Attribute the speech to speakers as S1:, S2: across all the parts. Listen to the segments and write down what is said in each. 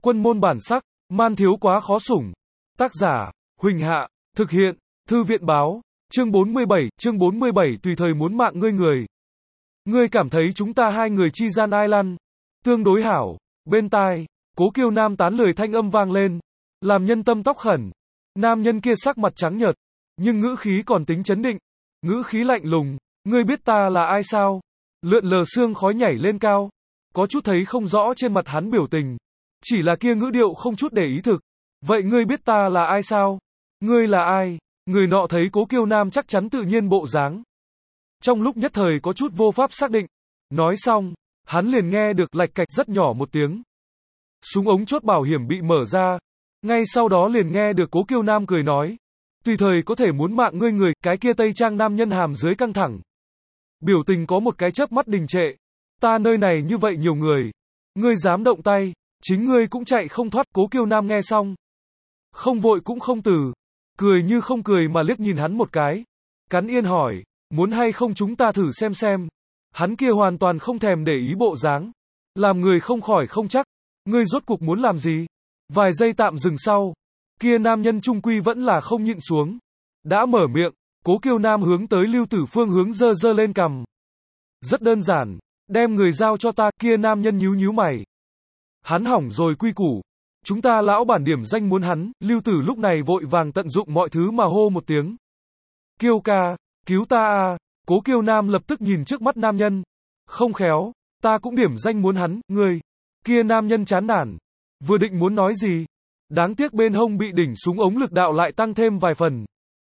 S1: Quân môn bản sắc, man thiếu quá khó sủng. Tác giả, Huỳnh Hạ, thực hiện, Thư viện báo, chương 47, tùy thời muốn mạng ngươi người. Ngươi cảm thấy chúng ta hai người chi gian ai lăn? Tương đối hảo, bên tai, Cố Kiêu Nam tán lời thanh âm vang lên, làm nhân tâm tóc khẩn. Nam nhân kia sắc mặt trắng nhợt, nhưng ngữ khí còn tính chấn định, ngữ khí lạnh lùng, ngươi biết ta là ai sao? Lượn lờ sương khói nhảy lên cao, có chút thấy không rõ trên mặt hắn biểu tình, chỉ là kia ngữ điệu không chút để ý thực. Vậy ngươi biết ta là ai sao? Ngươi là ai? Người nọ thấy Cố Kiêu Nam chắc chắn tự nhiên bộ dáng, trong lúc nhất thời có chút vô pháp xác định. Nói xong, hắn liền nghe được lạch cạch rất nhỏ một tiếng. Súng ống chốt bảo hiểm bị mở ra, ngay sau đó liền nghe được Cố Kiêu Nam cười nói, tùy thời có thể muốn mạng ngươi người. Cái kia tây trang nam nhân hàm dưới căng thẳng, biểu tình có một cái chớp mắt đình trệ. Ta nơi này như vậy nhiều người, ngươi dám động tay, chính ngươi cũng chạy không thoát. Cố Kiêu Nam nghe xong, không vội cũng không từ, cười như không cười mà liếc nhìn hắn một cái, cắn yên hỏi, muốn hay không chúng ta thử xem. Hắn kia hoàn toàn không thèm để ý bộ dáng, làm người không khỏi không chắc, ngươi rốt cuộc muốn làm gì? Vài giây tạm dừng sau, kia nam nhân trung quy vẫn là không nhịn xuống, đã mở miệng. Cố Kiêu Nam hướng tới Lưu Tử phương hướng giơ lên cằm. Rất đơn giản, đem người giao cho ta. Kia nam nhân nhíu mày. Hắn hỏng rồi quy củ, chúng ta lão bản điểm danh muốn hắn. Lưu Tử lúc này vội vàng tận dụng mọi thứ mà hô một tiếng, Kiêu ca, cứu ta a! Cố Kiêu Nam lập tức nhìn trước mắt nam nhân, không khéo, ta cũng điểm danh muốn hắn. Ngươi, kia nam nhân chán nản, vừa định muốn nói gì, đáng tiếc bên hông bị đỉnh súng ống lực đạo lại tăng thêm vài phần.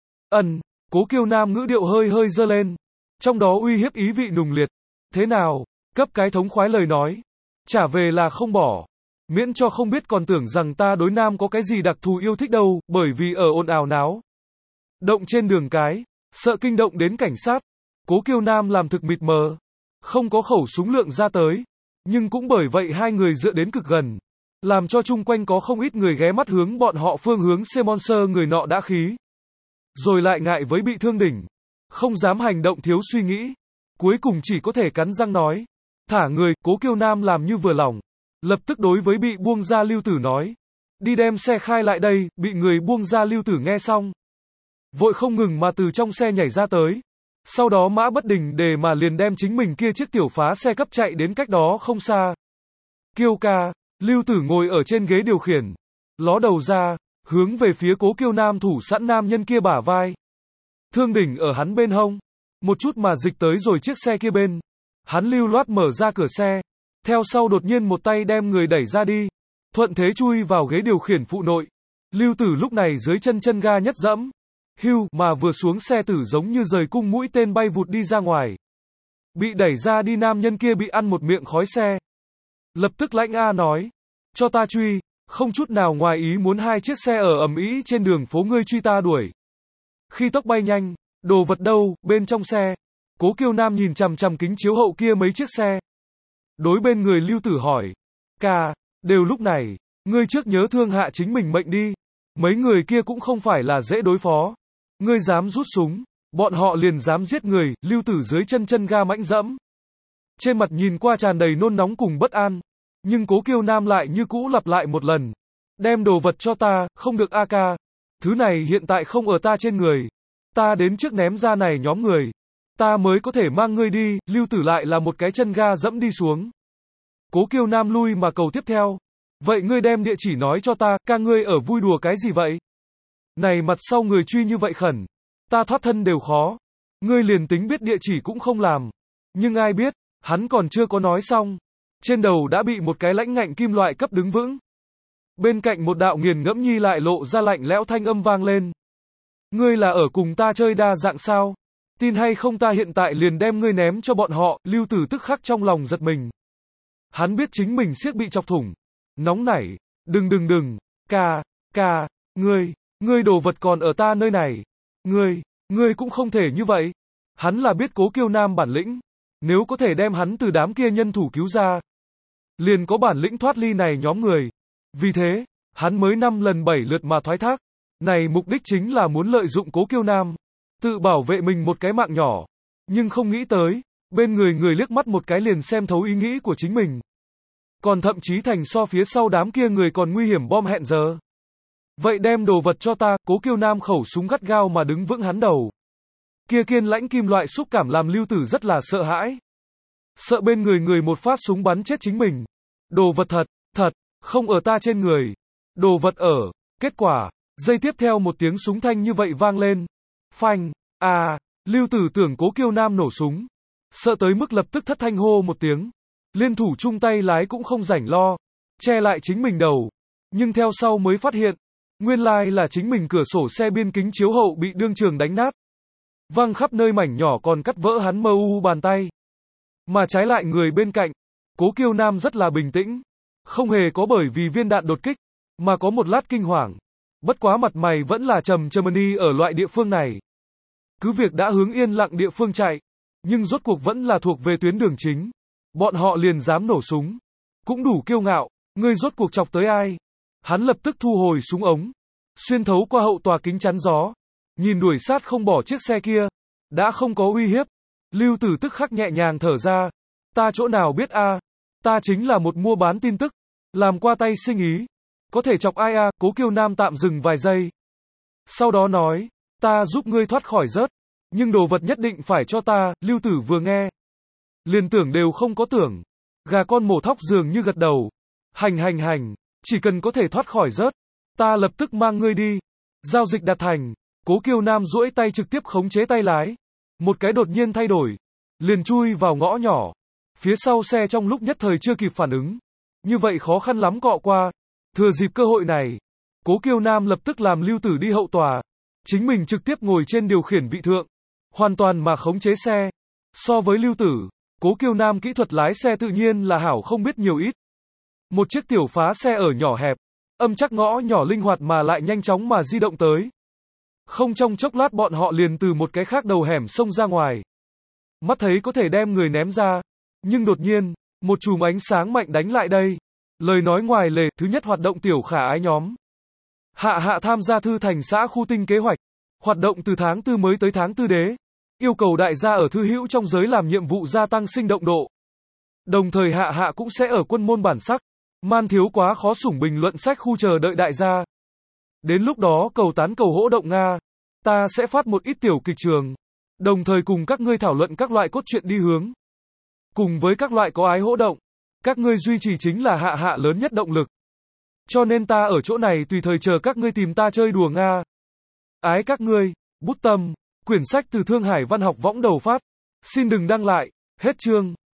S1: Cố Kiêu Nam ngữ điệu hơi dơ lên, trong đó uy hiếp ý vị nùng liệt. Thế nào, cấp cái thống khoái lời nói, trả về là không bỏ, miễn cho không biết còn tưởng rằng ta đối nam có cái gì đặc thù yêu thích đâu. Bởi vì ở ồn ào náo động trên đường cái, sợ kinh động đến cảnh sát, Cố Kiêu Nam làm thực mịt mờ, không có khẩu súng lượng ra tới, nhưng cũng bởi vậy hai người dựa đến cực gần, làm cho chung quanh có không ít người ghé mắt hướng bọn họ phương hướng Monster. Người nọ đã khí, rồi lại ngại với bị thương đỉnh, không dám hành động thiếu suy nghĩ, cuối cùng chỉ có thể cắn răng nói, thả người. Cố Kiêu Nam làm như vừa lòng, lập tức đối với bị buông ra Lưu Tử nói, đi đem xe khai lại đây. Bị người buông ra Lưu Tử nghe xong, vội không ngừng mà từ trong xe nhảy ra tới, sau đó mã bất đình để mà liền đem chính mình kia chiếc tiểu phá xe cấp chạy đến cách đó không xa. Kiêu ca, Lưu Tử ngồi ở trên ghế điều khiển, ló đầu ra, hướng về phía Cố Kiêu Nam thủ sẵn nam nhân kia bả vai. Thương đỉnh ở hắn bên hông, một chút mà dịch tới rồi chiếc xe kia bên. Hắn lưu loát mở ra cửa xe, theo sau đột nhiên một tay đem người đẩy ra đi, thuận thế chui vào ghế điều khiển phụ nội. Lưu Tử lúc này dưới chân ga nhất dẫm, hưu mà vừa xuống xe tử giống như rời cung mũi tên bay vụt đi ra ngoài. Bị đẩy ra đi nam nhân kia bị ăn một miệng khói xe, lập tức lãnh a nói, cho ta truy. Không chút nào ngoài ý muốn hai chiếc xe ở ầm ĩ trên đường phố, ngươi truy ta đuổi. Khi tốc bay nhanh, đồ vật đâu? Bên trong xe. Cố Kiêu Nam nhìn chằm chằm kính chiếu hậu kia mấy chiếc xe, đối bên người Lưu Tử hỏi, ca, đều lúc này, ngươi trước nhớ thương hạ chính mình mệnh đi. Mấy người kia cũng không phải là dễ đối phó, ngươi dám rút súng, bọn họ liền dám giết người. Lưu Tử dưới chân ga mãnh dẫm, trên mặt nhìn qua tràn đầy nôn nóng cùng bất an, nhưng Cố Kiêu Nam lại như cũ lặp lại một lần, đem đồ vật cho ta. Không được a ca, thứ này hiện tại không ở ta trên người, ta đến trước ném ra này nhóm người, ta mới có thể mang ngươi đi. Lưu Tử lại là một cái chân ga dẫm đi xuống. Cố Kiêu Nam lui mà cầu tiếp theo, vậy ngươi đem địa chỉ nói cho ta. Ca, ngươi ở vui đùa cái gì vậy? Này mặt sau người truy như vậy khẩn, ta thoát thân đều khó, ngươi liền tính biết địa chỉ cũng không làm. Nhưng ai biết, hắn còn chưa có nói xong, trên đầu đã bị một cái lãnh ngạnh kim loại cấp đứng vững. Bên cạnh một đạo nghiền ngẫm nhi lại lộ ra lạnh lẽo thanh âm vang lên, ngươi là ở cùng ta chơi đa dạng sao? Tin hay không ta hiện tại liền đem ngươi ném cho bọn họ. Lưu Tử tức khắc trong lòng giật mình, hắn biết chính mình siếc bị chọc thủng, nóng nảy, đừng, ca, ngươi đồ vật còn ở ta nơi này, ngươi cũng không thể như vậy. Hắn là biết Cố Kiêu Nam bản lĩnh, nếu có thể đem hắn từ đám kia nhân thủ cứu ra, liền có bản lĩnh thoát ly này nhóm người. Vì thế, hắn mới 5 lần 7 lượt mà thoái thác, này mục đích chính là muốn lợi dụng Cố Kiêu Nam, tự bảo vệ mình một cái mạng nhỏ. Nhưng không nghĩ tới, bên người liếc mắt một cái liền xem thấu ý nghĩ của chính mình. còn thậm chí thành so phía sau đám kia người còn nguy hiểm bom hẹn giờ. Vậy đem đồ vật cho ta, Cố Kiêu Nam khẩu súng gắt gao mà đứng vững hắn đầu. Kia kiên lãnh kim loại xúc cảm làm Lưu Tử rất là sợ hãi. Sợ bên người một phát súng bắn chết chính mình. Đồ vật thật, không ở ta trên người. Đồ vật ở. Kết quả, giây tiếp theo một tiếng súng thanh như vậy vang lên. Phanh, Lưu Tử tưởng Cố Kiêu Nam nổ súng. Sợ tới mức lập tức thất thanh hô một tiếng. Liên thủ chung tay lái cũng không rảnh lo. Che lại chính mình đầu. Nhưng theo sau mới phát hiện. Nguyên lai là chính mình cửa sổ xe biên kính chiếu hậu bị đương trường đánh nát. Văng khắp nơi mảnh nhỏ còn cắt vỡ hắn mơ u bàn tay. Mà trái lại người bên cạnh. Cố Kiêu Nam rất là bình tĩnh. Không hề có bởi vì viên đạn đột kích. Mà có một lát kinh hoàng. Bất quá mặt mày vẫn là trầm trầm ở loại địa phương này. Cứ việc đã hướng yên lặng địa phương chạy. Nhưng rốt cuộc vẫn là thuộc về tuyến đường chính. Bọn họ liền dám nổ súng. Cũng đủ kiêu ngạo. Ngươi rốt cuộc chọc tới ai? Hắn lập tức thu hồi súng ống. Xuyên thấu qua hậu tòa kính chắn gió. Nhìn đuổi sát không bỏ chiếc xe kia. Đã không có uy hiếp. Lưu Tử tức khắc nhẹ nhàng thở ra. Ta chỗ nào biết ta chính là một mua bán tin tức. Làm qua tay sinh ý. Có thể chọc ai Cố Kiêu Nam tạm dừng vài giây. Sau đó nói. Ta giúp ngươi thoát khỏi rớt. Nhưng đồ vật nhất định phải cho ta. Lưu Tử vừa nghe. Liền tưởng đều không có tưởng. Gà con mổ thóc dường như gật đầu. Hành. Chỉ cần có thể thoát khỏi rớt. Ta lập tức mang ngươi đi. Giao dịch đạt thành. Cố Kiêu Nam duỗi tay trực tiếp khống chế tay lái. Một cái đột nhiên thay đổi. Liền chui vào ngõ nhỏ. Phía sau xe trong lúc nhất thời chưa kịp phản ứng. Như vậy khó khăn lắm cọ qua. Thừa dịp cơ hội này. Cố Kiêu Nam lập tức làm Lưu Tử đi hậu tòa. Chính mình trực tiếp ngồi trên điều khiển vị thượng. Hoàn toàn mà khống chế xe. So với Lưu Tử, Cố Kiêu Nam kỹ thuật lái xe tự nhiên là hảo không biết nhiều ít. Một chiếc tiểu phá xe ở nhỏ hẹp. Âm chắc ngõ nhỏ linh hoạt mà lại nhanh chóng mà di động tới. Không trong chốc lát bọn họ liền từ một cái khác đầu hẻm xông ra ngoài. Mắt thấy có thể đem người ném ra. Nhưng đột nhiên, một chùm ánh sáng mạnh đánh lại đây. Lời nói ngoài lề, thứ nhất hoạt động tiểu khả ái nhóm. Hạ tham gia Thư Thành xã khu tinh kế hoạch. Hoạt động từ tháng 4 mới tới tháng 4 đế. Yêu cầu đại gia ở thư hữu trong giới làm nhiệm vụ gia tăng sinh động độ. Đồng thời hạ cũng sẽ ở quân môn bản sắc. Man thiếu quá khó sủng bình luận sách khu chờ đợi đại gia. Đến lúc đó cầu tán cầu hỗ động Nga. Ta sẽ phát một ít tiểu kịch trường. Đồng thời cùng các ngươi thảo luận các loại cốt truyện đi hướng. Cùng với các loại có ái hỗ động. Các ngươi duy trì chính là hạ lớn nhất động lực. Cho nên ta ở chỗ này tùy thời chờ các ngươi tìm ta chơi đùa Nga. Ái các ngươi, bút tâm. Quyển sách từ Thương Hải Văn học võng đầu phát. Xin đừng đăng lại. Hết chương.